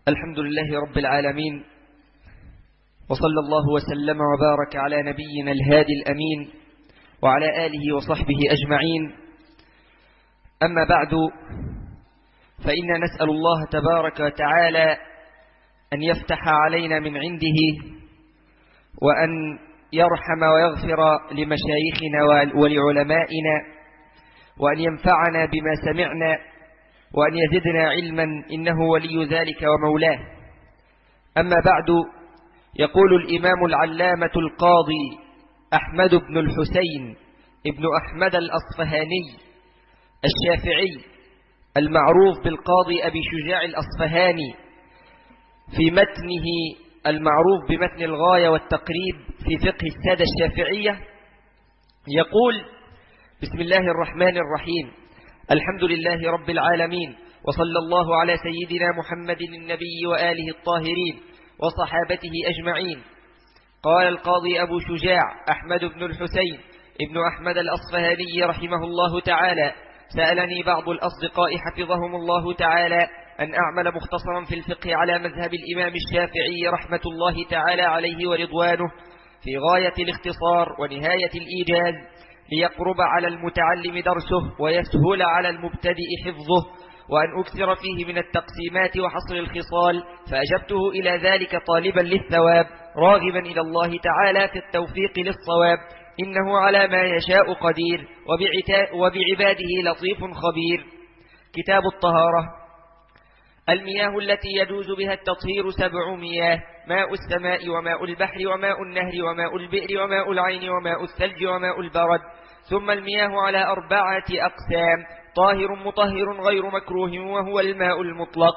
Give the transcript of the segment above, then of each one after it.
الحمد لله رب العالمين، وصلى الله وسلم وبارك على نبينا الهادي الأمين وعلى آله وصحبه أجمعين. أما بعد، فإن نسأل الله تبارك وتعالى أن يفتح علينا من عنده، وأن يرحم ويغفر لمشايخنا ولعلمائنا، وأن ينفعنا بما سمعنا، وأن يزدنا علما، إنه ولي ذلك ومولاه. أما بعد، يقول الإمام العلامة القاضي أحمد بن الحسين ابن أحمد الأصفهاني الشافعي المعروف بالقاضي أبي شجاع الأصفهاني في متنه المعروف بمتن الغاية والتقريب في فقه السادة الشافعية، يقول: بسم الله الرحمن الرحيم، الحمد لله رب العالمين، وصلى الله على سيدنا محمد النبي وآله الطاهرين وصحابته أجمعين. قال القاضي أبو شجاع أحمد بن الحسين ابن أحمد الأصفهاني رحمه الله تعالى: سألني بعض الأصدقاء حفظهم الله تعالى أن أعمل مختصرا في الفقه على مذهب الإمام الشافعي رحمة الله تعالى عليه ورضوانه، في غاية الاختصار ونهاية الإيجاز، ليقرب على المتعلم درسه ويسهل على المبتدئ حفظه، وأن أكثر فيه من التقسيمات وحصر الخصال. فأجبته إلى ذلك طالبا للثواب، راغبا إلى الله تعالى في التوفيق للصواب، إنه على ما يشاء قدير، وبعباده لطيف خبير. كتاب الطهارة. المياه التي يجوز بها التطهير 7 مياه: ماء السماء وماء البحر وماء النهر وماء البئر وماء العين وماء الثلج وماء البرد. ثم المياه على 4 أقسام: طاهر مطهر غير مكروه وهو الماء المطلق،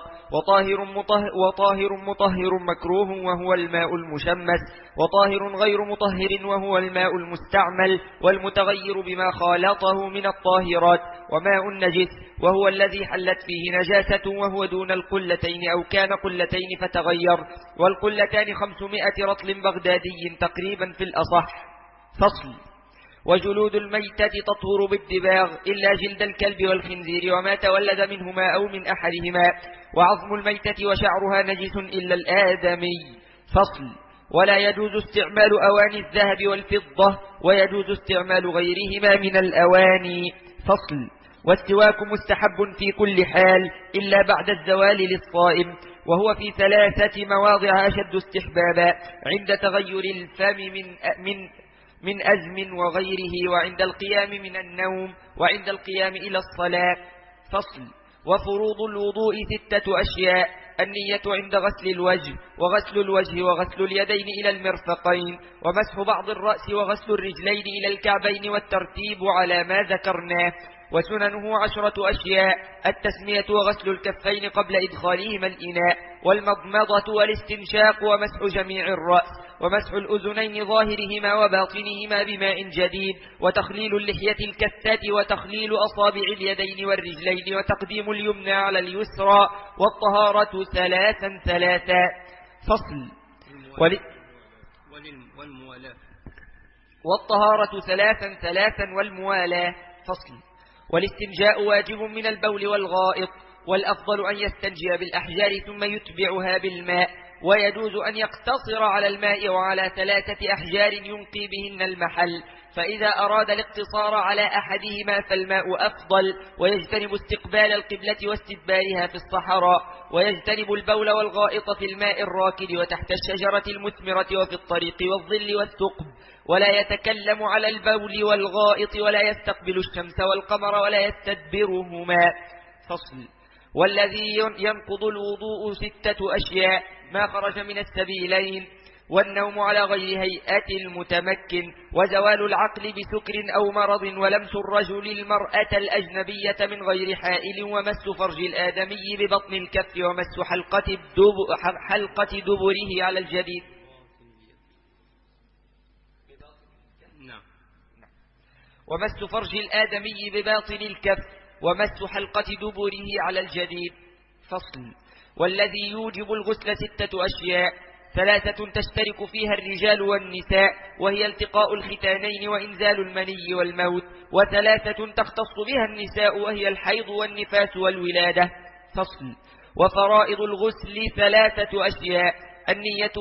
وطاهر مطهر مكروه وهو الماء المشمس، وطاهر غير مطهر وهو الماء المستعمل والمتغير بما خالطه من الطاهرات، وماء النجس وهو الذي حلت فيه نجاسة وهو دون القلتين أو كان قلتين فتغير، والقلتان 500 رطل بغدادي تقريبا في الأصح. فصل. وجلود الميتة تطهر بالدباغ إلا جلد الكلب والخنزير وما تولد منهما أو من أحدهما، وعظم الميتة وشعرها نجس إلا الآدمي. فصل. ولا يجوز استعمال أواني الذهب والفضة، ويجوز استعمال غيرهما من الأواني. فصل. والسواك مستحب في كل حال إلا بعد الزوال للصائم، وهو في 3 مواضع أشد استحبابا: عند تغير الفم من أزم وغيره، وعند القيام من النوم، وعند القيام إلى الصلاة. فصل. وفروض الوضوء 6 أشياء: النية عند غسل الوجه، وغسل الوجه وغسل اليدين إلى المرفقين، ومسح بعض الرأس، وغسل الرجلين إلى الكعبين، والترتيب على ما ذكرناه. وسننه 10 أشياء: التسمية وغسل الكفين قبل إدخالهما الإناء، والمضمضة والاستنشاق، ومسح جميع الرأس، ومسح الأذنين ظاهرهما وباطنهما بماء جديد، وتخليل اللحية الكثة، وتخليل أصابع اليدين والرجلين، وتقديم اليمنى على اليسرى، والطهارة 3. فصل. والطهارة 3 والموالاة. فصل. والاستنجاء واجب من البول والغائط، والأفضل أن يستنجي بالأحجار ثم يتبعها بالماء، ويجوز أن يقتصر على الماء وعلى 3 أحجار ينقي بهن المحل، فإذا أراد الاقتصار على أحدهما فالماء أفضل، ويجتنب استقبال القبلة واستدبارها في الصحراء، ويجتنب البول والغائط في الماء الراكد وتحت الشجرة المثمرة وفي الطريق والظل والثقب، ولا يتكلم على البول والغائط، ولا يستقبل الشمس والقمر، ولا يستدبرهما. فصل. والذي ينقض الوضوء 6 أشياء: ما خرج من السبيلين، والنوم على غير هيئة المتمكن، وزوال العقل بسكر أو مرض، ولمس الرجل المرأة الأجنبية من غير حائل، ومس فرج الآدمي ببطن الكف، ومس حلقة دبره على الجديد. ومس فرج الآدمي بباطن الكف، ومس حلقة دبره على الجديد. فصل. والذي يوجب الغسل 6 أشياء: 3 تشترك فيها الرجال والنساء، وهي التقاء الختانين وإنزال المني والموت، و3 تختص بها النساء، وهي الحيض والنفاس والولادة. فصل. وفرائض الغسل 3 أشياء: النية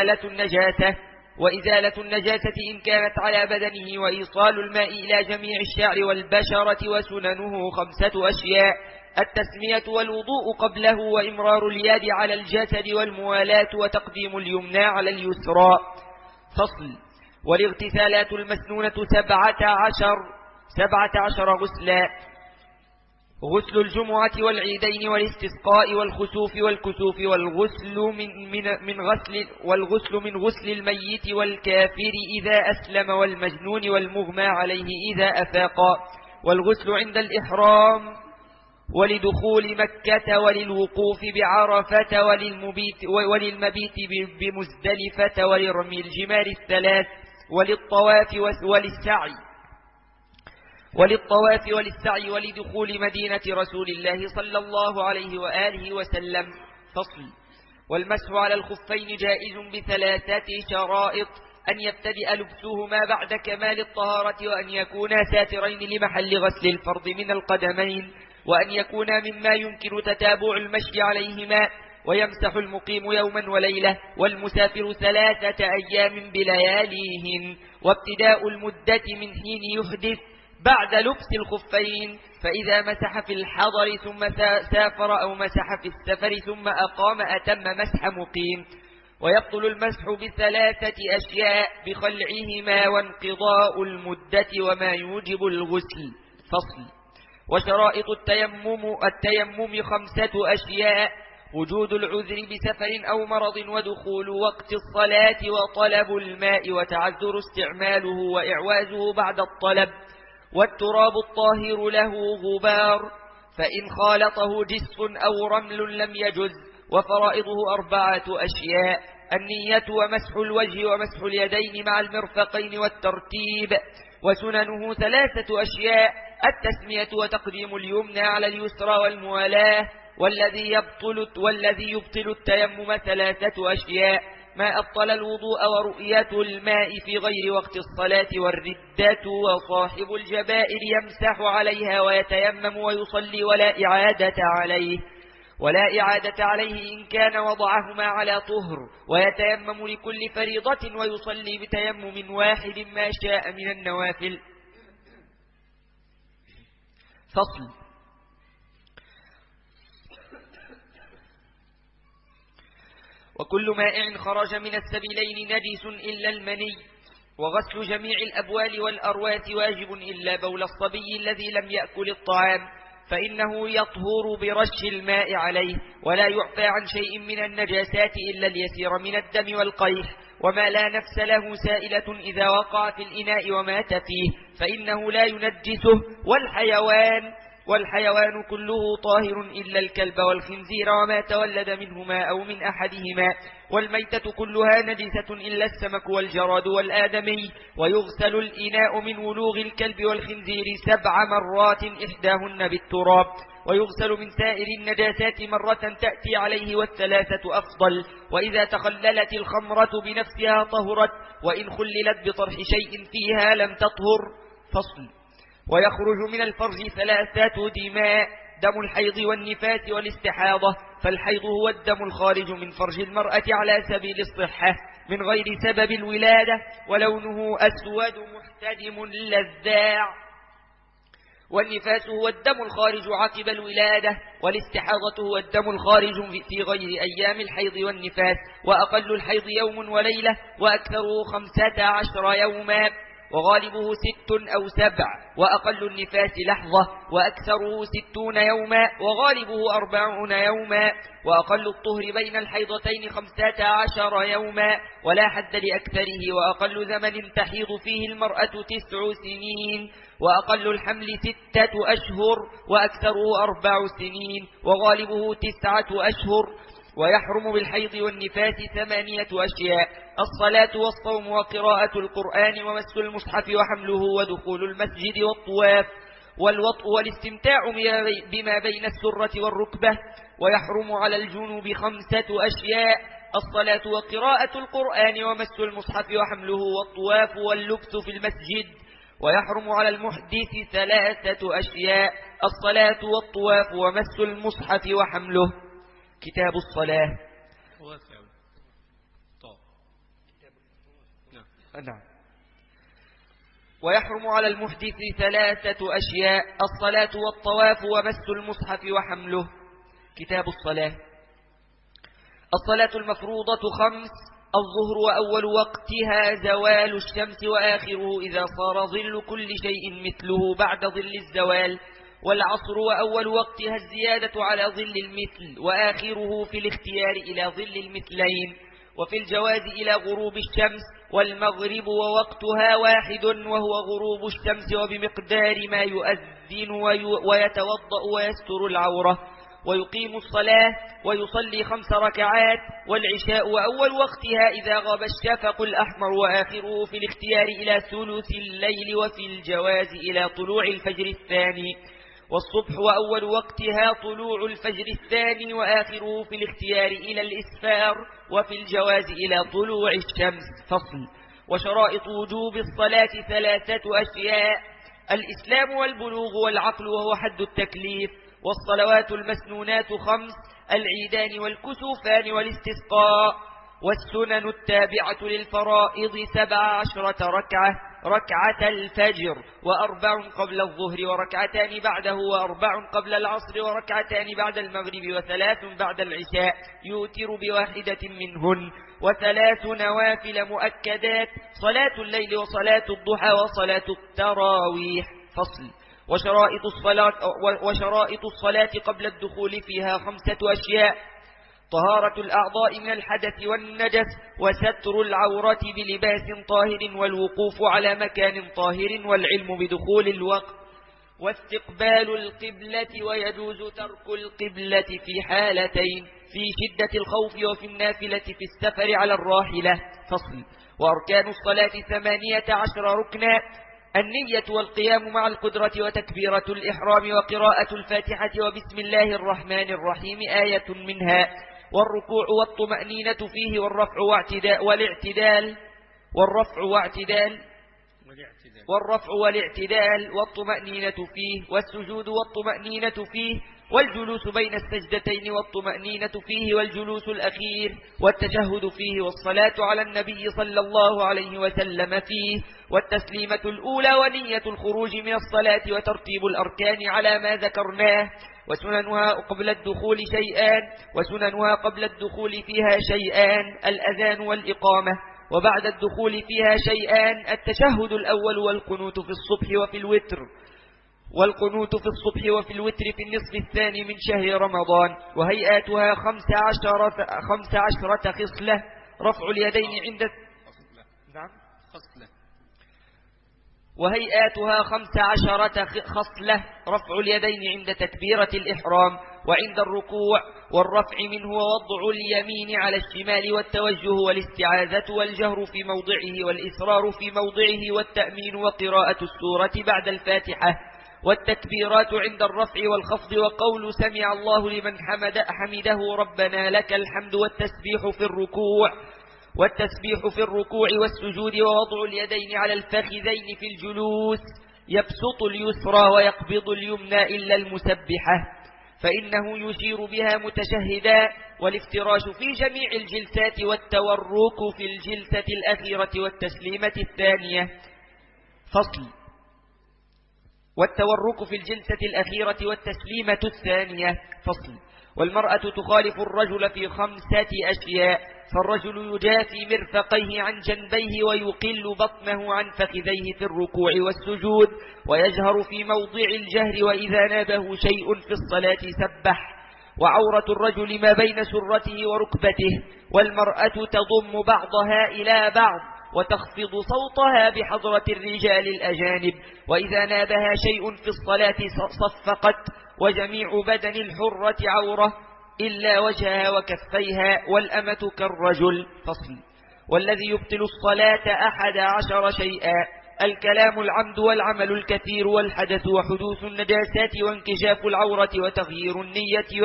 وإزالة النجاسة إن كانت على بدنه، وإيصال الماء إلى جميع الشعر والبشرة. وسننه 5 أشياء: التسمية والوضوء قبله، وإمرار اليد على الجسد، والموالاة، وتقديم اليمنى على اليسرى. فصل. والاغتسالات المسنونة 17 غسلا: غسل الجمعة والعيدين والاستسقاء والخسوف والكسوف، والغسل من غسل الميت والكافر إذا أسلم، والمجنون والمغمى عليه إذا أفاقا، والغسل عند الإحرام، ولدخول مكة، وللوقوف بعرفة، وللمبيت بمزدلفة، ولرمي الجمار 3، وللطواف وللسعي، ولدخول مدينة رسول الله صلى الله عليه وآله وسلم. فصل. والمسح على الخفين جائز ب3 شرائط: أن يبتدئ لبسهما بعد كمال الطهارة، وأن يكونا ساترين لمحل غسل الفرض من القدمين، وأن يكونا مما يمكن تتابع المشي عليهما، ويمسح المقيم يوما وليلة، والمسافر 3 أيام بلياليهن. وابتداء المدة من حين يحدث بعد لبس الخفين، فإذا مسح في الحضر ثم سافر، أو مسح في السفر ثم أقام، أتم مسح مقيم. ويبطل المسح ب3 أشياء: بخلعهما، وانقضاء المدة، وما يوجب الغسل. فصل. وشرائط التيمم 5 أشياء: وجود العذر بسفر أو مرض، ودخول وقت الصلاة، وطلب الماء، وتعذر استعماله وإعوازه بعد الطلب، والتراب الطاهر له غبار، فإن خالطه جس أو رمل لم يجز. وفرائضه 4 أشياء: النية، ومسح الوجه، ومسح اليدين مع المرفقين، والترتيب. وسننه 3 أشياء: التسمية، وتقديم اليمنى على اليسرى، والموالاة. والذي يبطل التيمم 3 أشياء: ما أبطل الوضوء، ورؤية الماء في غير وقت الصلاة، والردة. وصاحب الجبائر يمسح عليها ويتيمم ويصلي ولا إعادة عليه إن كان وضعهما على طهر، ويتيمم لكل فريضة، ويصلي بتيمم واحد ما شاء من النوافل. فصل. وكل مائع خرج من السبيلين نجس إلا المني، وغسل جميع الأبوال والأرواث واجب إلا بول الصبي الذي لم يأكل الطعام، فإنه يطهر برش الماء عليه، ولا يعفى عن شيء من النجاسات إلا اليسير من الدم والقيح، وما لا نفس له سائلة إذا وقع في الإناء ومات فيه فإنه لا ينجسه. والحيوان كله طاهر إلا الكلب والخنزير وما تولد منهما أو من أحدهما، والميتة كلها نجسة إلا السمك والجراد والآدمي. ويغسل الإناء من ولوغ الكلب والخنزير 7 مرات إحداهن بالتراب، ويغسل من سائر النجاسات مرة تأتي عليه، والثلاثة أفضل. وإذا تخللت الخمرة بنفسها طهرت، وإن خللت بطرح شيء فيها لم تطهر. فصل. ويخرج من الفرج 3 دماء: دم الحيض والنفاس والاستحاضة. فالحيض هو الدم الخارج من فرج المرأة على سبيل الصحة من غير سبب الولادة، ولونه أسود محتدم لذاع. والنفاس هو الدم الخارج عقب الولادة، والاستحاضة هو الدم الخارج في غير أيام الحيض والنفاس، وأقل الحيض يوم وليلة، وأكثره 15 يوما، وغالبه 6 أو 7، وأقل النفاس لحظة، وأكثره 60 يوما، وغالبه 40 يوما، وأقل الطهر بين الحيضتين 15 يوما، ولا حد لأكثره. وأقل زمن تحيض فيه المرأة 9 سنين، وأقل الحمل 6 أشهر، وأكثره 4 سنين، وغالبه 9 أشهر. ويحرم بالحيض والنفاس 8 أشياء: الصلاة والصوم وقراءة القرآن ومس المصحف وحمله ودخول المسجد والطواف والوطء والاستمتاع بما بين السرة والركبة. ويحرم على الجنوب 5 أشياء: الصلاة وقراءة القرآن ومس المصحف وحمله والطواف واللبس في المسجد. ويحرم على المحدث 3 أشياء: الصلاة والطواف ومس المصحف وحمله. كتاب الصلاة. نعم. ويحرم على المحدث 3 أشياء: الصلاة والطواف ومس المصحف وحمله. كتاب الصلاة. الصلاة المفروضة 5: الظهر وأول وقتها زوال الشمس وآخره إذا صار ظل كل شيء مثله بعد ظل الزوال، والعصر وأول وقتها الزيادة على ظل المثل وآخره في الاختيار إلى ظل المثلين، وفي الجواز إلى غروب الشمس، والمغرب ووقتها واحد وهو غروب الشمس وبمقدار ما يؤذن ويتوضأ ويستر العورة ويقيم الصلاة ويصلي 5 ركعات، والعشاء وأول وقتها إذا غاب الشفق الأحمر وآخره في الاختيار إلى ثلث الليل، وفي الجواز إلى طلوع الفجر الثاني، والصبح وأول وقتها طلوع الفجر الثاني وآخره في الاختيار إلى الإسفار، وفي الجواز إلى طلوع الشمس. فصل. وشرائط وجوب الصلاة 3 أشياء: الإسلام والبلوغ والعقل وهو حد التكليف، والصلوات المسنونات 5: العيدان والكسوفان والاستسقاء، والسنن التابعة للفرائض 17 ركعة: ركعة الفجر، و4 قبل الظهر، وركعتان بعده، و4 قبل العصر، وركعتان بعد المغرب، و3 بعد العشاء يوتر بواحدة منهن، و3 نوافل مؤكدات: صلاة الليل وصلاة الضحى وصلاة التراويح. فصل. وشرائط الصلاة قبل الدخول فيها 5 أشياء: طهارة الأعضاء من الحدث والنجس، وستر العورة بلباس طاهر، والوقوف على مكان طاهر، والعلم بدخول الوقت، واستقبال القبلة، ويجوز ترك القبلة في حالتين: في شدة الخوف وفي النافلة في السفر على الراحلة. فصل. وأركان الصلاة 18 ركنا: النية والقيام مع القدرة، وتكبيرة الإحرام، وقراءة الفاتحة، وبسم الله الرحمن الرحيم آية منها، والركوع والطمأنينة فيه، والرفع والاعتدال والطمأنينة فيه، والسجود والطمأنينة فيه، والجلوس بين السجدتين والطمأنينة فيه، والجلوس الأخير، والتشهد فيه، والصلاة على النبي صلى الله عليه وسلم فيه، والتسليمة الأولى، ونية الخروج من الصلاة، وترتيب الأركان على ما ذكرناه. وسننها قبل الدخول شيئان، وسننها قبل الدخول فيها شيئان: الأذان والإقامة. وبعد الدخول فيها شيئان: التشهد الأول، والقنوت في الصبح وفي الوتر، في النصف الثاني من شهر رمضان. وهيئاتها 15 خصلة: رفع اليدين عند وهيئاتها 15 خصلة: رفع اليدين عند تكبيرة الإحرام وعند الركوع، والرفع منه، ووضع اليمين على الشمال، والتوجه، والاستعاذة، والجهر في موضعه، والإسرار في موضعه، والتأمين، وقراءة السورة بعد الفاتحة، والتكبيرات عند الرفع والخفض، وقول سمع الله لمن حمده ربنا لك الحمد، والتسبيح في الركوع والسجود، ووضع اليدين على الفخذين في الجلوس، يبسط اليسرى ويقبض اليمنى إلا المسبحة فإنه يشير بها متشهدا، والافتراش في جميع الجلسات، والتورك في الجلسة الأخيرة والتسليمة الثانية. فصل. والتورك في الجلسة الأخيرة والتسليمة الثانية. فصل. والمرأة تخالف الرجل في 5 أشياء: فالرجل يجافي مرفقيه عن جنبيه، ويقل بطنه عن فخذيه في الركوع والسجود، ويجهر في موضع الجهر، وإذا نابه شيء في الصلاة سبح. وعورة الرجل ما بين سرته وركبته، والمرأة تضم بعضها إلى بعض وتخفض صوتها بحضرة الرجال الأجانب، وإذا نابها شيء في الصلاة صفقت. وجميع بدن الحرة عورة إلا وجهها وكفيها، والأمة كالرجل. فصل. والذي يبطل الصلاة 11 شيئا: الكلام العمد، والعمل الكثير، والحدث، وحدوث النجاسات، وانكشاف العورة، وتغيير النية،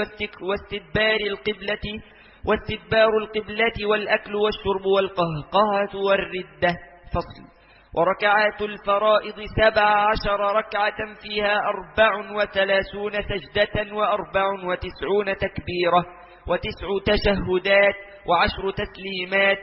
واستدبار القبلة، والأكل والشرب، والقهقهة، والردة. فصل. وركعات الفرائض 17 ركعة فيها 34 سجدة، و94 تكبيرة، و9 تشهدات و10 تسليمات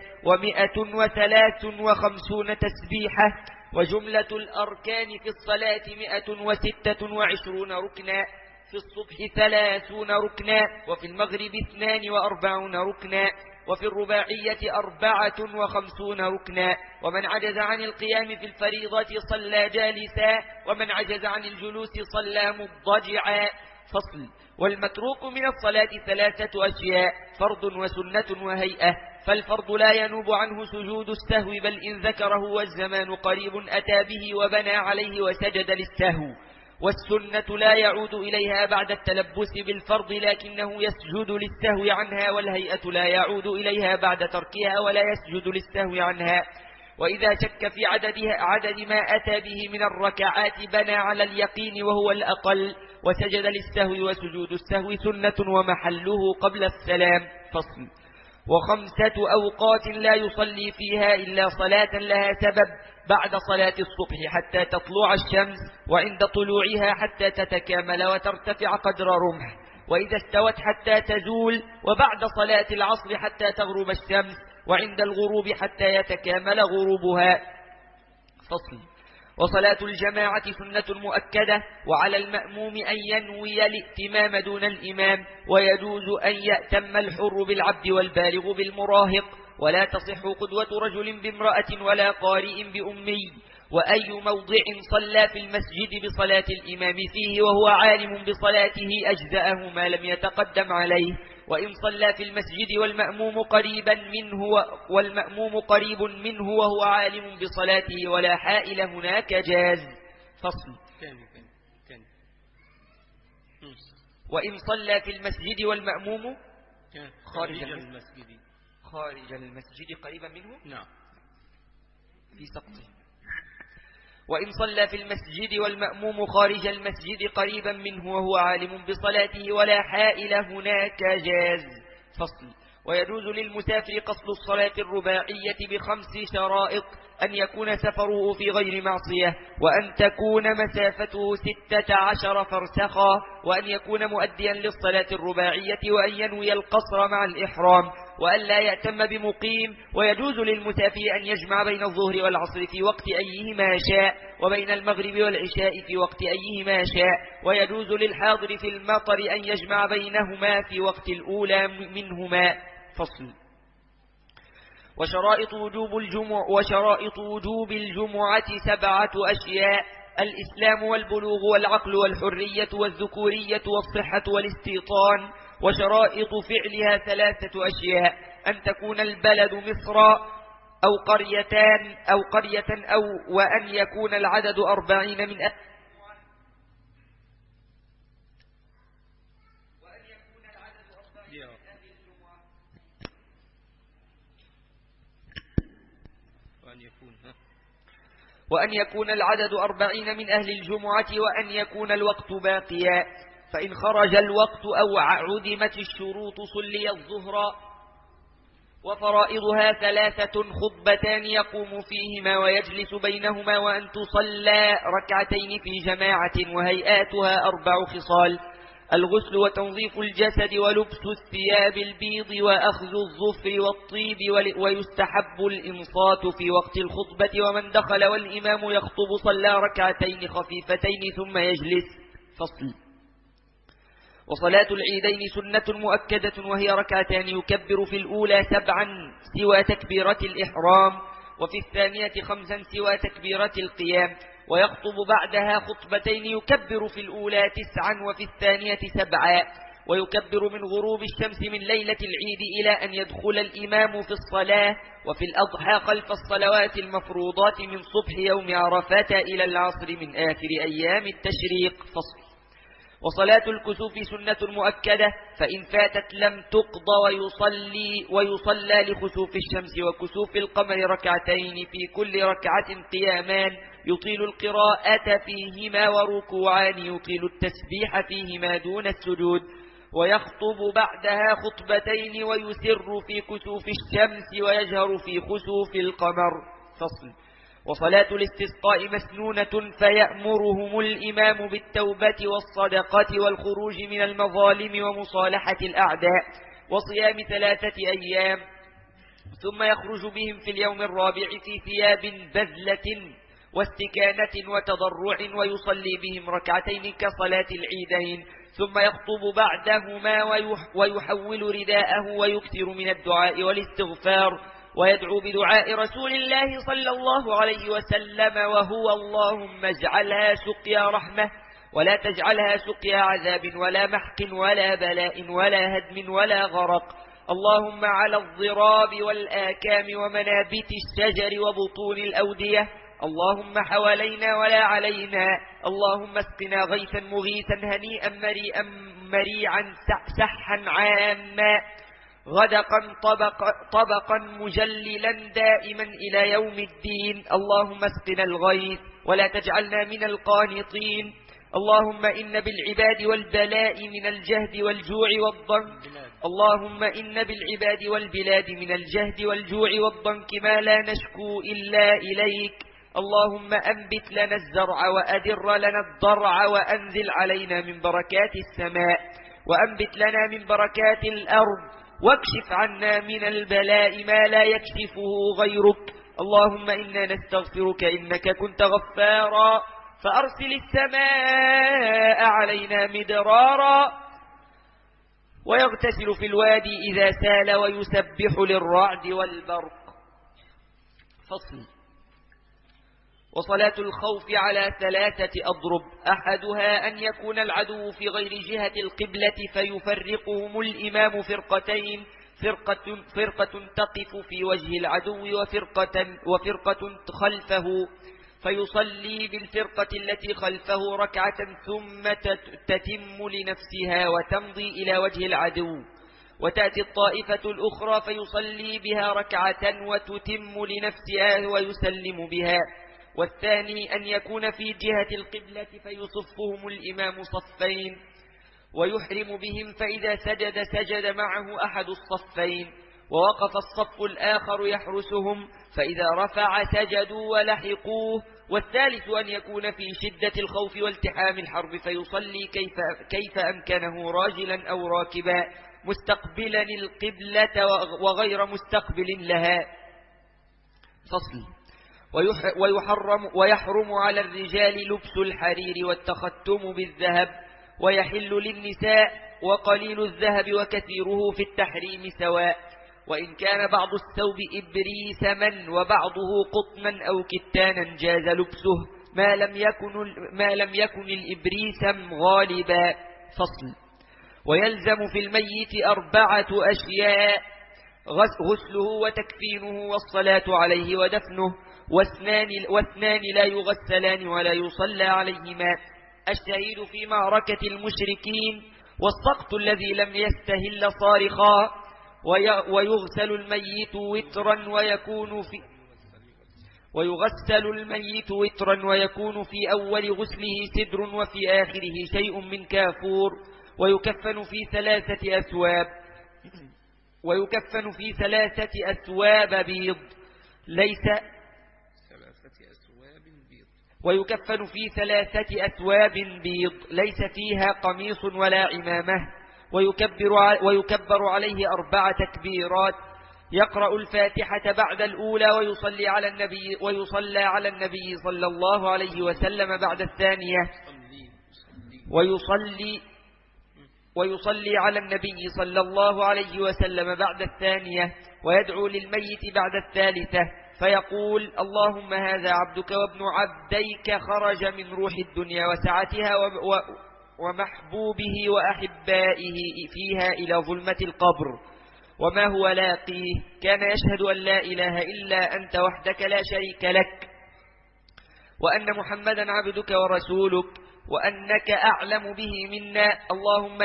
و153 تسبيحة. وجملة الأركان في الصلاة 126 ركنا، في الصبح 30 ركنا، وفي المغرب 42 ركنا، وفي الرباعية 54 ركنا. ومن عجز عن القيام في الفريضة صلى جالسا، ومن عجز عن الجلوس صلى مضجعا. فصل. والمتروك من الصلاة 3 أشياء: فرض وسنة وهيئة. فالفرض لا ينوب عنه سجود السهو، بل إن ذكره والزمان قريب أتى به وبنى عليه وسجد للسهو. والسنة لا يعود إليها بعد التلبس بالفرض، لكنه يسجد للسهو عنها، والهيئة لا يعود إليها بعد تركها ولا يسجد للسهو عنها. وإذا شك في عدد ما أتى به من الركعات بنى على اليقين وهو الأقل، وسجد للسهو، وسجود السهو سنة ومحله قبل السلام. فصل. 5 أوقات لا يصلي فيها إلا صلاة لها سبب: بعد صلاة الصبح حتى تطلع الشمس، وعند طلوعها حتى تتكامل وترتفع قدر رمح، وإذا استوت حتى تزول، وبعد صلاة العصر حتى تغرب الشمس، وعند الغروب حتى يتكامل غروبها. فصل. وصلاة الجماعة سنة مؤكدة، وعلى المأموم أن ينوي الائتمام دون الإمام، ويجوز أن يأتم الحر بالعبد والبالغ بالمراهق، ولا تصح قدوة رجل بامرأة ولا قارئ بأمي. وأي موضع صلى في المسجد بصلاة الإمام فيه وهو عالم بصلاته أجزأه ما لم يتقدم عليه، وإن صلى في المسجد والمأموم قريب منه وهو عالم بصلاته ولا حائل هناك جاز. فصل. وإن صلى في المسجد والمأموم خارج المسجد قريبا منه، نعم، في سقطه. وإن صلى في المسجد والمأموم خارج المسجد قريبا منه وهو عالم بصلاته ولا حائل هناك جاز. فصل. ويجوز للمسافر قصد الصلاة الرباعية ب5 شرائط: أن يكون سفره في غير معصية، وأن تكون مسافته 16 فرسخا، وأن يكون مؤديا للصلاة الرباعية، وأن ينوي القصر مع الإحرام، وأن لا يأتم بمقيم. ويجوز للمسافر أن يجمع بين الظهر والعصر في وقت أيهما شاء، وبين المغرب والعشاء في وقت أيهما شاء. ويجوز للحاضر في المطر أن يجمع بينهما في وقت الأولى منهما. فصل. وشرائط وجوب الجمعة 7 أشياء: الإسلام والبلوغ والعقل والحرية والذكورية والصحة والاستيطان. وشرائط فعلها 3 أشياء: أن تكون البلد مصر أو قرية وأن يكون العدد 40 من أهل وأن يكون العدد 40 من أهل الجمعة، وأن يكون الوقت باقيا. فإن خرج الوقت أو عدمت الشروط صلي الظهر. وفرائضها 3: خطبتان يقوم فيهما ويجلس بينهما، وأن تصلى ركعتين في جماعة. وهيئاتها 4 خصال: الغسل وتنظيف الجسد ولبس الثياب البيض وأخذ الظفر والطيب. ويستحب الإنصات في وقت الخطبة، ومن دخل والإمام يخطب صلى ركعتين خفيفتين ثم يجلس. فصل. وصلاة العيدين سنة مؤكدة، وهي ركعتان يكبر في الأولى 7 سوى تكبيرة الإحرام، وفي الثانية 5 سوى تكبيرة القيام، ويخطب بعدها خطبتين يكبر في الأولى 9 وفي الثانية 7. ويكبر من غروب الشمس من ليلة العيد إلى أن يدخل الإمام في الصلاة، وفي الأضحى خلف الصلوات المفروضات من صبح يوم عرفات إلى العصر من آخر أيام التشريق. فصل. وصلاة الكسوف سنة مؤكدة، فإن فاتت لم تقضى، ويصلى لخسوف الشمس وكسوف القمر ركعتين، في كل ركعة قيامان يطيل القراءة فيهما، وركوعان يطيل التسبيح فيهما دون السجود. ويخطب بعدها خطبتين، ويسر في كسوف الشمس ويجهر في خسوف القمر. فصل. وصلاة الاستسقاء مسنونة، فيأمرهم الإمام بالتوبة والصدقة والخروج من المظالم ومصالحة الأعداء، وصيام 3 أيام، ثم يخرج بهم في اليوم الرابع في ثياب بذلة واستكانة وتضرع ويصلي بهم ركعتين كصلاة العيدين، ثم يخطب بعدهما ويحول رداءه ويكثر من الدعاء والاستغفار، ويدعو بدعاء رسول الله صلى الله عليه وسلم وهو: اللهم اجعلها سقيا رحمة ولا تجعلها سقيا عذاب ولا محق ولا بلاء ولا هدم ولا غرق، اللهم على الضراب والآكام ومنابت الشجر وبطون الأودية، اللهم حوالينا ولا علينا، اللهم اسقنا غيثا مغيثا هنيئا مريئا مريعا سحا عاما غدقا طبقا مجللا دائما إلى يوم الدين، اللهم اسقنا الغيث ولا تجعلنا من القانطين، اللهم إن بالعباد والبلاء من الجهد والجوع والضنك، اللهم إن بالعباد والبلاد من الجهد والجوع والضنك ما لا نشكو إلا إليك، اللهم أنبت لنا الزرع وأدر لنا الضرع وأنزل علينا من بركات السماء وأنبت لنا من بركات الأرض، واكشف عنا من البلاء ما لا يكشفه غيرك، اللهم إنا نستغفرك إنك كنت غفارا فأرسل السماء علينا مدرارا، ويغتسل في الوادي إذا سال ويسبح للرعد والبرق. فصل. وصلاة الخوف على 3 أضرب، أحدها أن يكون العدو في غير جهة القبلة فيفرقهم الإمام فرقتين، فرقة تقف في وجه العدو وفرقة خلفه، فيصلي بالفرقة التي خلفه ركعة ثم تتم لنفسها وتمضي إلى وجه العدو، وتأتي الطائفة الأخرى فيصلي بها ركعة وتتم لنفسها ويسلم بها، والثاني أن يكون في جهة القبلة فيصفهم الإمام صفين ويحرم بهم، فإذا سجد معه أحد الصفين ووقف الصف الآخر يحرسهم، فإذا رفع سجدوا ولحقوه، والثالث أن يكون في شدة الخوف والتحام الحرب فيصلي كيف أمكنه راجلا أو راكبا مستقبلا القبلة وغير مستقبل لها. فصل. ويحرم على الرجال لبس الحرير والتختم بالذهب، ويحل للنساء، وقليل الذهب وكثيره في التحريم سواء، وإن كان بعض الثوب إبريسما وبعضه قطنا أو كتانا جاز لبسه ما لم يكن الإبريسم غالبا. فصل. ويلزم في الميت 4 أشياء: غسله وتكفينه والصلاة عليه ودفنه، واثنان لا يغسلان ولا يصلى عليهما: الشهيد في معركة المشركين، والسقط الذي لم يستهل صارخا، ويغسل الميت وترا ويكون في أول غسله سدر وفي آخره شيء من كافور، ويكفن في 3 أثواب بيض ليس فيها قميص ولا عمامة، ويكبر عليه 4 تكبيرات، يقرأ الفاتحة بعد الأولى ويصلى على النبي صلى الله عليه وسلم بعد الثانية، ويصلي على النبي صلى الله عليه وسلم بعد الثانية، ويدعو للميت بعد الثالثة فيقول: اللهم هذا عبدك وابن عبديك خرج من روح الدنيا وسعتها ومحبوبه وأحبائه فيها إلى ظلمة القبر، وما هو لاقيه، كان يشهد أن لا إله إلا أنت وحدك لا شريك لك، وأن محمدا عبدك ورسولك، وأنك أعلم به منا، اللهم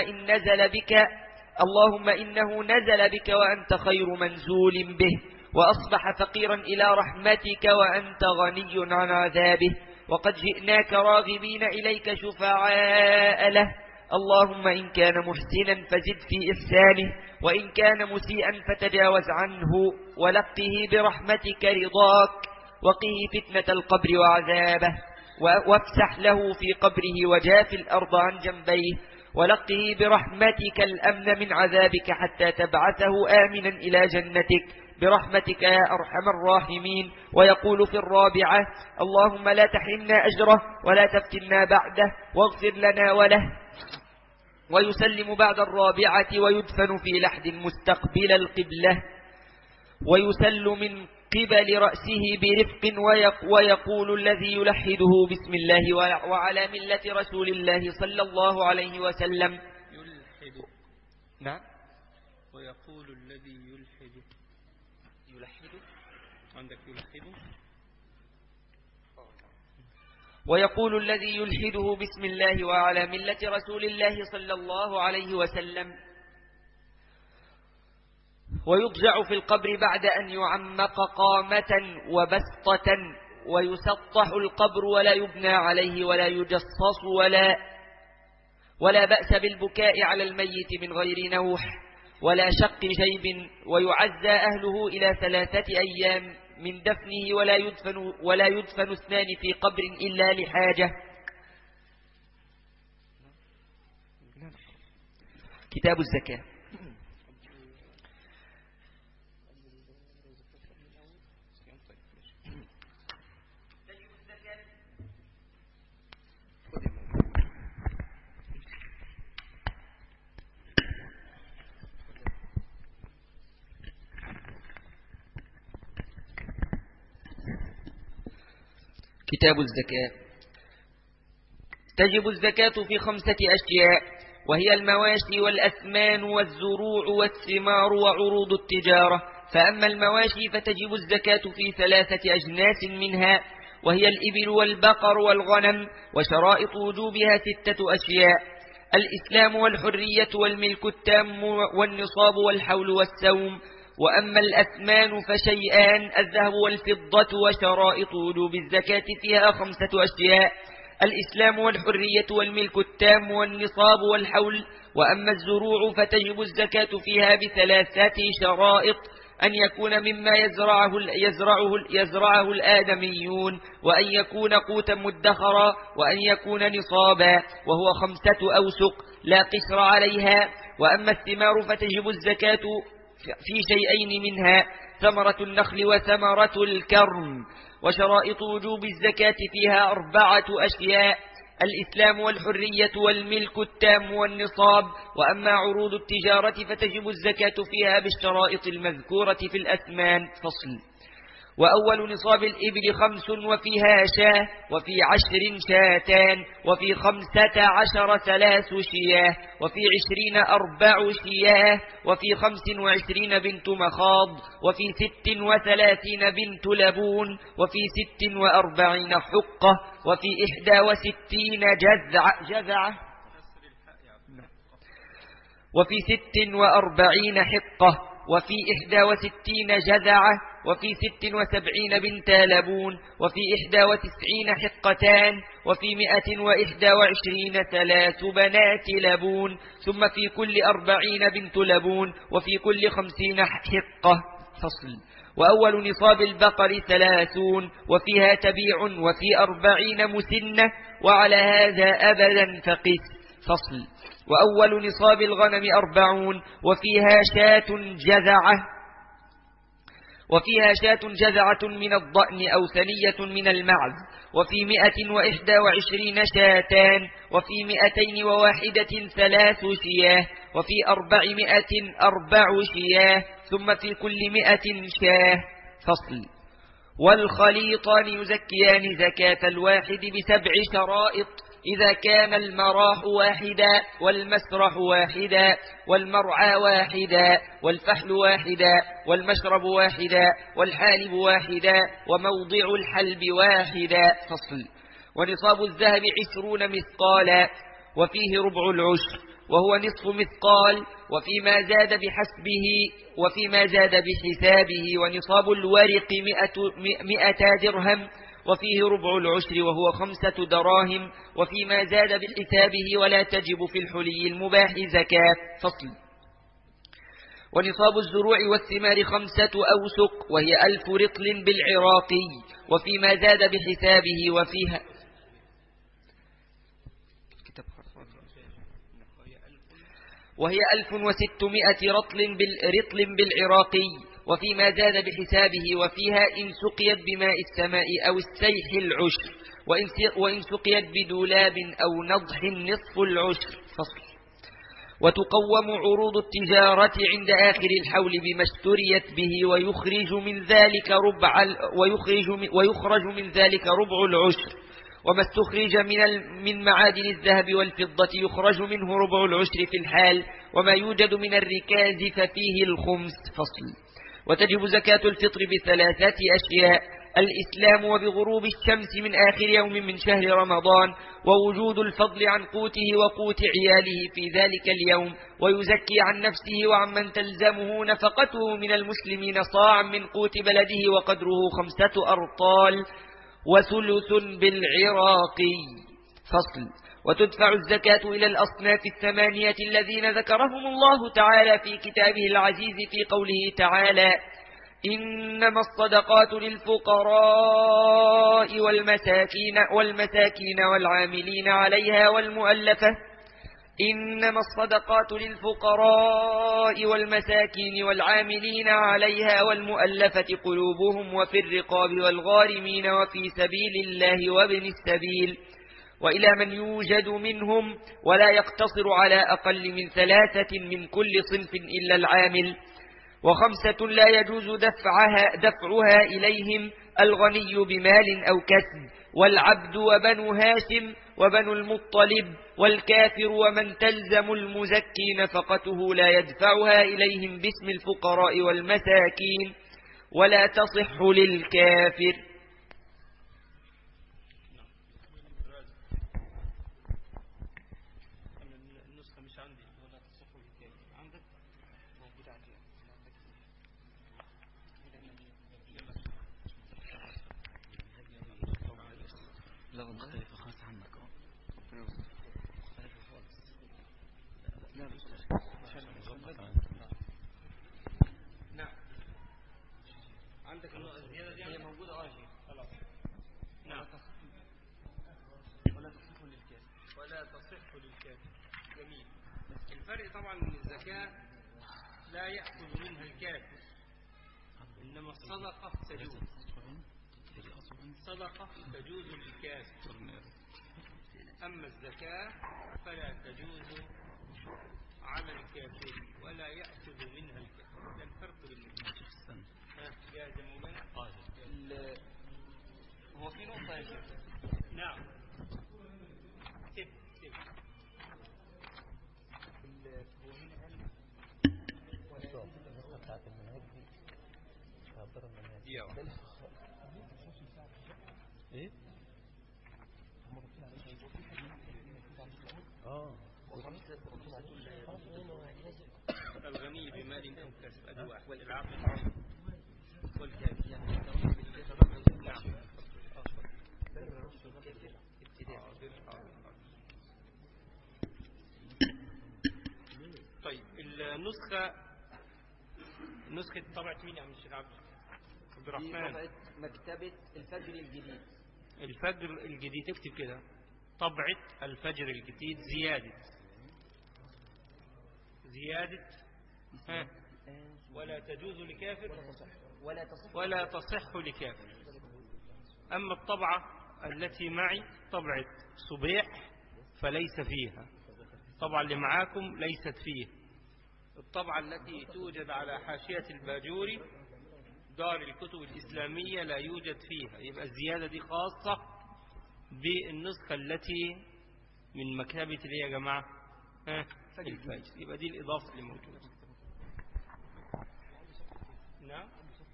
إنه نزل بك وأنت خير منزول به، وأصبح فقيرا إلى رحمتك وأنت غني عن عذابه، وقد جئناك راغبين إليك شفعاء له، اللهم إن كان محسنا فزد في إحسانه، وإن كان مسيئا فتجاوز عنه، ولقه برحمتك رضاك، وقه فتنة القبر وعذابه، وافسح له في قبره وجاف الأرض عن جنبيه، ولقه برحمتك الأمن من عذابك حتى تبعثه آمنا إلى جنتك برحمتك يا أرحم الراحمين. ويقول في الرابعة: اللهم لا تحرمنا أجره ولا تفتنا بعده واغفر لنا وله. ويسلم بعد الرابعة ويدفن في لحد مستقبل القبلة، ويسل من قبل رأسه برفق، ويقول الذي يلحده: بسم الله وعلى ملة رسول الله صلى الله عليه وسلم. يلحد. نعم. ويقول الذي يلحد. عندك يلحد. ويقول الذي يلحده: بسم الله وعلى ملة رسول الله صلى الله عليه وسلم. ويضجع في القبر بعد أن يعمق قامة وبسطة، ويسطح القبر ولا يبنى عليه ولا يجصص ولا بأس بالبكاء على الميت من غير نوح ولا شق جيب. ويعزى أهله إلى 3 أيام من دفنه، ولا يدفن 2 في قبر إلا لحاجة. كتاب الزكاة. كتاب الزكاة. تجب الزكاة في 5 أشياء، وهي المواشي والأثمان والزروع والثمار وعروض التجارة. فأما المواشي فتجب الزكاة في 3 أجناس منها، وهي الإبل والبقر والغنم. وشرائط وجوبها 6 أشياء: الإسلام والحرية والملك التام والنصاب والحول والسوم. وأما الأثمان فشيئان: الذهب والفضة. وشرائط وجوب الزكاة فيها 5 أشياء: الإسلام والحرية والملك التام والنصاب والحول. وأما الزروع فتجب الزكاة فيها ب3 شرائط: أن يكون مما يزرعه الآدميون، وأن يكون قوتا مدخرا، وأن يكون نصابا، وهو 5 أوسق لا قشر عليها. وأما الثمار فتجب الزكاة في شيئين منها: ثمرة النخل وثمرة الكرم. وشرائط وجوب الزكاة فيها 4 أشياء: الإسلام والحرية والملك التام والنصاب. وأما عروض التجارة فتجب الزكاة فيها بالشرائط المذكورة في الأثمان. فصل. وأول نصاب الإبل 5، وفيها شاة، وفي 10 شاتان، وفي 15 3 شياه، وفي 20 4 شياه، وفي 25 بنت مخاض، وفي 36 بنت لبون، وفي 46 حقة، وفي 61 جذعة، وفي 46 حقة، وفي 61 جذعة، وفي 76 بنت لبون، وفي 91 حقتان، وفي 121 3 بنات لبون، ثم في كل 40 بنت لبون، وفي كل 50 حقة. فصل. وأول نصاب البقر 30، وفيها تبيع، وفي 40 مسنة، وعلى هذا أبدا فقس. فصل. وأول نصاب الغنم 40، وفيها شاة جذعة من الضأن أو ثنية من المعز، وفي 121 شاتان، وفي 201 3 شياه، وفي 400 4 شياه، ثم في كل 100 شاه. فصل. والخليطان يزكيان زكاة الواحد ب7 شرائط: إذا كان المراح واحدا، والمسرح واحدا، والمرعى واحدا، والفحل واحدا، والمشرب واحدا، والحالب واحدا، وموضع الحلب واحدا. فصل. ونصاب الذهب 20 مثقالا، وفيه ربع العشر، وهو نصف مثقال، وفيما زاد بحسابه. ونصاب الورق 100 درهم، وفيه ربع العشر، وهو 5 دراهم، وفيما زاد بحسابه. ولا تجب في الحلي المباح زكاة. فصل. ونصاب الزروع والثمار 5 أوسق، وهي 1000 رطل بالعراقي، وفيما زاد بحسابه. وفيها وهي 1600 رطل بالعراقي، وفيما زاد بحسابه، وفيها إن سقيت بماء السماء أو السيح العشر، وإن سقيت بدولاب أو نضح نصف العشر. فصل. وتقوم عروض التجارة عند آخر الحول بما اشتريت به، ويخرج من ذلك ربع العشر، وما استخرج من معادن الذهب والفضة يخرج منه ربع العشر في الحال، وما يوجد من الركاز ففيه الخمس. فصل. وتجب زكاة الفطر بثلاثة أشياء: الإسلام، وبغروب الشمس من آخر يوم من شهر رمضان، ووجود الفضل عن قوته وقوت عياله في ذلك اليوم، ويزكي عن نفسه وعمن تلزمه نفقته من المسلمين صاعا من قوت بلده وقدره 5 أرطال وثلث بالعراقي. فصل. وتدفع الزكاة إلى الأصناف 8 الذين ذكرهم الله تعالى في كتابه العزيز في قوله تعالى: إنما الصدقات للفقراء والمساكين والعاملين عليها والمؤلفة إنما الصدقات للفقراء والمساكين والعاملين عليها والمؤلفة قلوبهم، وفي الرقاب والغارمين، وفي سبيل الله وابن السبيل، وإلى من يوجد منهم، ولا يقتصر على أقل من 3 من كل صنف إلا العامل. و5 لا يجوز دفعها إليهم: الغني بمال أو كسب، والعبد، وبنو هاشم، وبنو المطلب، والكافر، ومن تلزم المزكي نفقته لا يدفعها إليهم باسم الفقراء والمساكين، ولا تصح للكافر. عندك النقطة الزيادة دي هي موجودة خلاص. نعم. ولا تصح للكافر. جميل. الفرق طبعا من الزكاة لا يأخذ منها الكافر، إنما الصدقة تجوز. الصدقة تجوز للكافر، أما الزكاة فلا تجوز على الكافر ولا يأخذ منها الكافر. ده الفرق بين الاثنين. جاهز يا مولانا؟ هو في نقطة يا شيخ. نعم. كيف هو هنا قال ايه؟ الغني بمال أو كسب أدواء والعقل والكافي. نعم. طيب نسخة طبعة مين يا عم الشيخ عبد الرحمن؟ مكتبة الفجر الجديد. الفجر الجديد، اكتب كده: طبعة الفجر الجديد زيادة ولا تجوز لكافر ولا تصح لكافر. أما الطبعة التي معي طبعة صبيح فليس فيها، الطبعة اللي معاكم ليست فيه. الطبعة التي توجد على حاشية الباجوري دار الكتب الإسلامية لا يوجد فيها، يبقى الزيادة دي خاصة بالنسخة التي من مكتبة اللي يا جماعة الفجر، يبقى دي الإضافة اللي موجودة. نعم.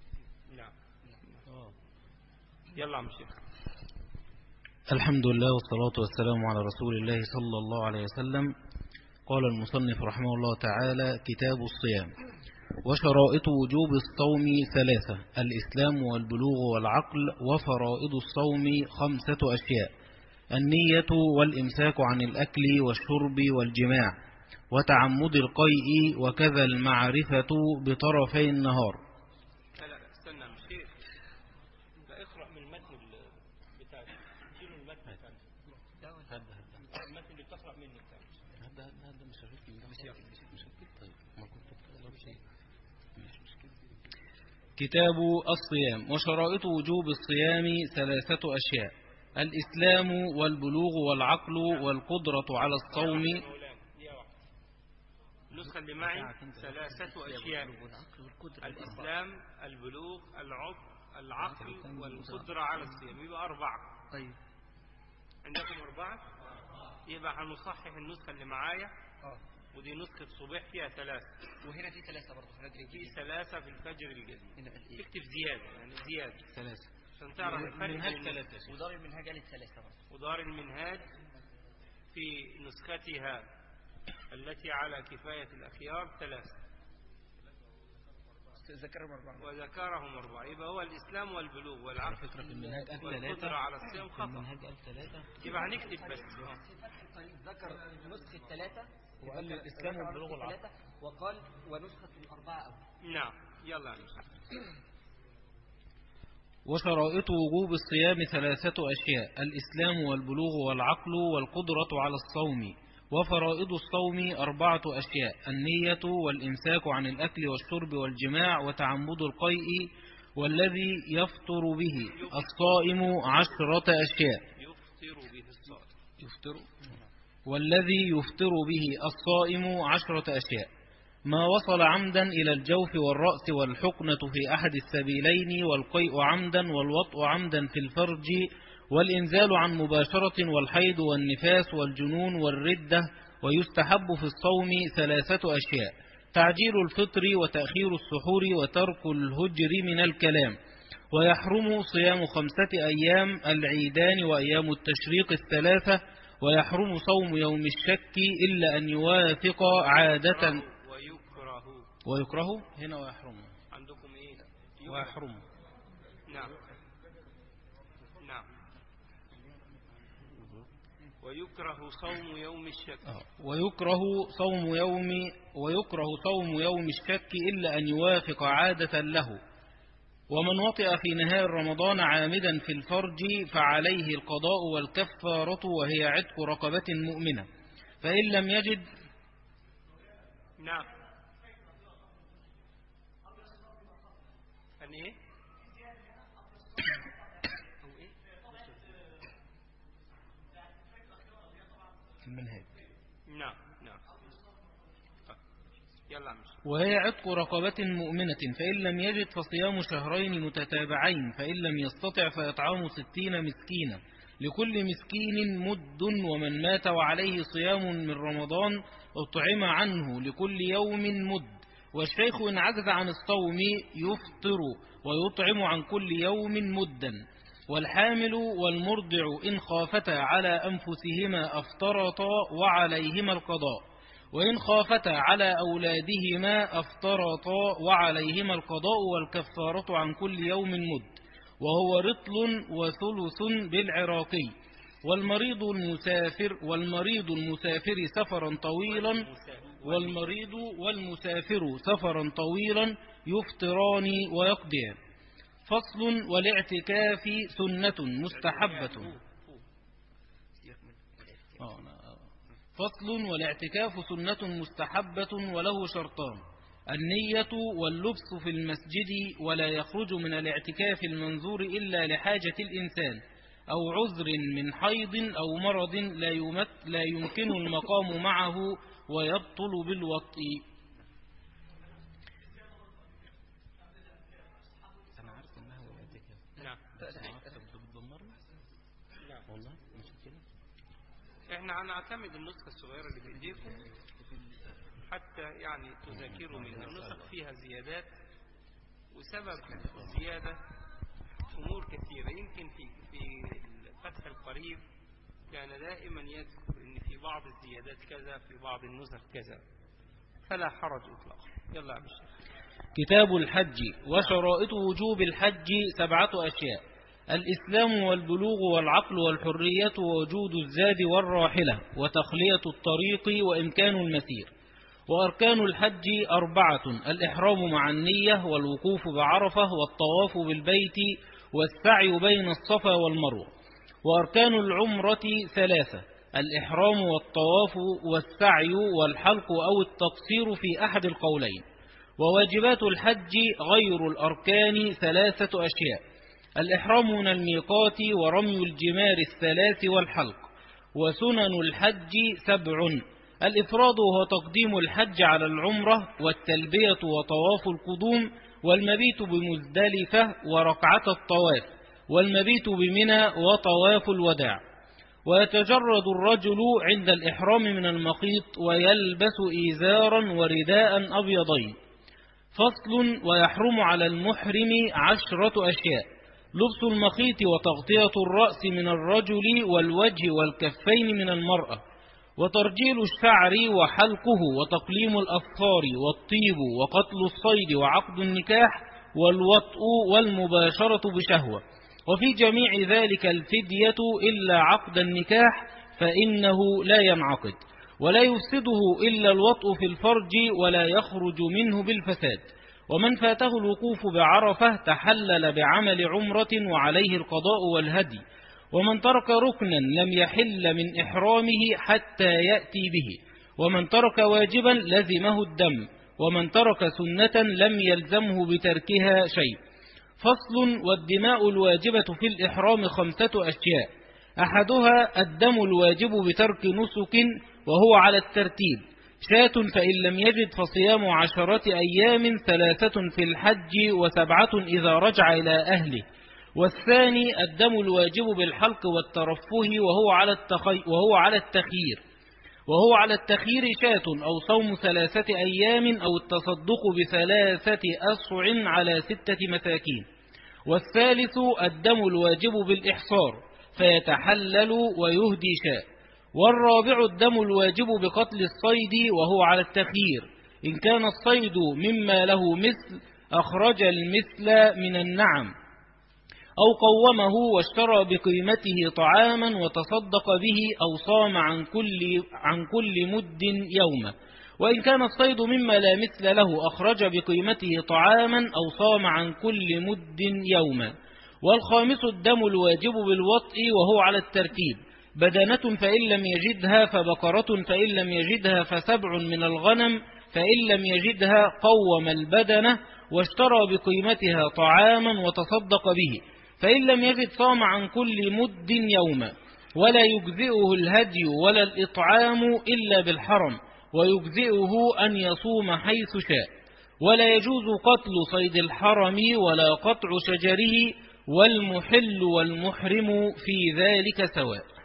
يلا عم الشيخ. الحمد لله والصلاة والسلام على رسول الله صلى الله عليه وسلم. قال المصنف رحمه الله تعالى: كتاب الصيام. وشرائط وجوب الصوم 3: الإسلام والبلوغ والعقل. وفرائض الصوم 5 أشياء: النية، والإمساك عن الأكل والشرب والجماع، وتعمد القيء، وكذا المعرفة بطرفي النهار. لا استنى مش شيء، لا اقرأ من المتن بتاعي، شيلوا المتن بتاعي. هات اللي بتقرأ منه بتاع. هذا مش طيب ما كنت بتقرأ شيء مش مشكلة. كتاب الصيام. وشرائط وجوب الصيام 3 أشياء: الإسلام والبلوغ والعقل والقدرة على الصوم. النسخة اللي معي 3 أشياء: الإسلام، البلوغ، العقل والقدرة على الصيام. يبقى 4. طيب عندكم 4. يبقى هنصحح النسخة اللي معايا. ودي نسخة صبيح فيها 3. وهنا في 3 برضه في 3 في الفجر الجديد. تكتب زيادة، يعني زيادة 3 عشان تعرف الفرق بين 3. ودار المنهاج قالت 3 برضه. ودار المنهاج في نسختها التي على كفاية الأخيار 3 وذكرهم 4. يبقى هو الإسلام والبلوغ والعقل فكرة في المنهاج قال 3 والقدرة على الصيام خطأ. المنهاج قال 3 يبقى هنكتب بس. ذكر نسخة 3 وقال الإسلام والبلوغ والعقل وقال ونسخة 4 أول. نعم يلا يا مشاهد. وشرائط وجوب الصيام 3 أشياء: الإسلام والبلوغ والعقل والقدرة على الصوم. وفرائض الصوم 4 أشياء: النية والإمساك عن الأكل والشرب والجماع وتعمد القيء. والذي يفطر به الصائم 10 أشياء. والذي يفطر به الصائم 10 أشياء: ما وصل عمدا إلى الجوف والرأس والحقنة في أحد السبيلين والقيء عمدا والوطء عمدا في الفرج والإنزال عن مباشرة والحيض والنفاس والجنون والردة. ويستحب في الصوم 3 أشياء: تعجيل الفطر وتأخير السحور وترك الهجر من الكلام. ويحرم صيام 5 أيام: العيدان وأيام التشريق 3. ويحرم صوم يوم الشك إلا أن يوافق عادة. ويكره هنا ويحرم. عندكم إيه؟ ويحرم. نعم نعم. ويكره صوم يوم الشك. ويكره صوم يوم الشك إلا أن يوافق عادة له. ومن وطئ في نهار رمضان عامدا في الفرج فعليه القضاء والكفارة وهي عتق رقبة مؤمنة. فإن لم يجد. نعم. إيه؟ المنهاج. نعم نعم. يلا. وهي عتق رقبة مؤمنة. فإن لم يجد فصيام شهرين متتابعين. فإن لم يستطع فإطعام 60 مسكينا لكل مسكين مد. ومن مات وعليه صيام من رمضان أطعم عنه لكل يوم مد. والشيخ إن عجز عن الصوم يفطر ويطعم عن كل يوم مدا. والحامل والمرضع إن خافتا على أنفسهما أفطرتا وعليهما القضاء. وإن خافتا على أولادهما أفطرتا وعليهما القضاء والكفارة عن كل يوم مد. وهو رطل وثلث بالعراقي. والمريض المسافر سفرا طويلا طويلا يفطران ويقضيان. فصل. والاعتكاف سنة مستحبة. وله شرطان: النية واللبس في المسجد. ولا يخرج من الاعتكاف المنظور إلا لحاجة الإنسان أو عذر من حيض أو مرض لا يمكن المقام معه ويبطل بالوطء. أنا عارف أنها هو الاعتكاف. نعم. والله مش كده. إحنا هنعتمد النسخة الصغيرة اللي في إيديكم حتى يعني تذاكروا منها. النسخ فيها زيادات، وسبب الزيادة أمور كثيرة. يمكن في الفتح القريب كان دائما يذكر إن في بعض الزيادات كذا، في بعض النسخ كذا، فلا حرج إطلاقا. يلا يا بشير. كتاب الحج. وشرائط وجوب الحج 7 أشياء: الإسلام والبلوغ والعقل والحرية ووجود الزاد والراحلة وتخلية الطريق وإمكان المسير. وأركان الحج 4: الإحرام مع النية والوقوف بعرفة والطواف بالبيت والسعي بين الصفا والمروة. وأركان العمرة 3: الإحرام والطواف والسعي والحلق أو التقصير في أحد القولين. وواجبات الحج غير الأركان 3 أشياء: الإحرام من الميقات ورمي الجمار 3 والحلق. وسنن الحج 7: الإفراد وهو تقديم الحج على العمرة، والتلبية وطواف القدوم، والمبيت بمزدلفة وركعة الطواف، والمبيت بمنى وطواف الوداع. ويتجرد الرجل عند الإحرام من المخيط ويلبس إزارا ورداء أبيضين. فصل: ويحرم على المحرم 10 أشياء: لبس المخيط وتغطية الرأس من الرجل والوجه والكفين من المرأة، وترجيل الشعر وحلقه، وتقليم الأظفار، والطيب، وقتل الصيد، وعقد النكاح، والوطء، والمباشرة بشهوة. وفي جميع ذلك الفدية إلا عقد النكاح فإنه لا ينعقد، ولا يفسده إلا الوطء في الفرج، ولا يخرج منه بالفساد. ومن فاته الوقوف بعرفة تحلل بعمل عمرة وعليه القضاء والهدي. ومن ترك ركنا لم يحل من إحرامه حتى يأتي به. ومن ترك واجبا لزمه الدم. ومن ترك سنة لم يلزمه بتركها شيء. فصل: والدماء الواجبة في الإحرام 5 أشياء: أحدها الدم الواجب بترك نسك وهو على الترتيب: شاة فإن لم يجد فصيام 10 أيام، 3 في الحج و7 إذا رجع إلى أهله. والثاني الدم الواجب بالحلق والترفه وهو على التخيير: شاة أو صوم 3 أيام أو التصدق ب3 أصع على 6 مساكين. والثالث الدم الواجب بالإحصار فيتحلل ويهدي شاء. والرابع الدم الواجب بقتل الصيد وهو على التخيير: إن كان الصيد مما له مثل أخرج المثل من النعم، أو قومه واشترى بقيمته طعاما وتصدق به، أو صام عن كل مد يوما. وإن كان الصيد مما لا مثل له أخرج بقيمته طعاما أو صام عن كل مد يوما. والخامس الدم الواجب بالوطء وهو على الترتيب: بدنة فإن لم يجدها، فبقرة فإن لم يجدها، فسبع من الغنم فإن لم يجدها، قوم البدنة واشترى بقيمتها طعاما وتصدق به، فإن لم يجد صام عن كل مد يوما. ولا يجزئه الهدي ولا الإطعام إلا بالحرم، ويجزئه أن يصوم حيث شاء. ولا يجوز قتل صيد الحرم ولا قطع شجره، والمحل والمحرم في ذلك سواء.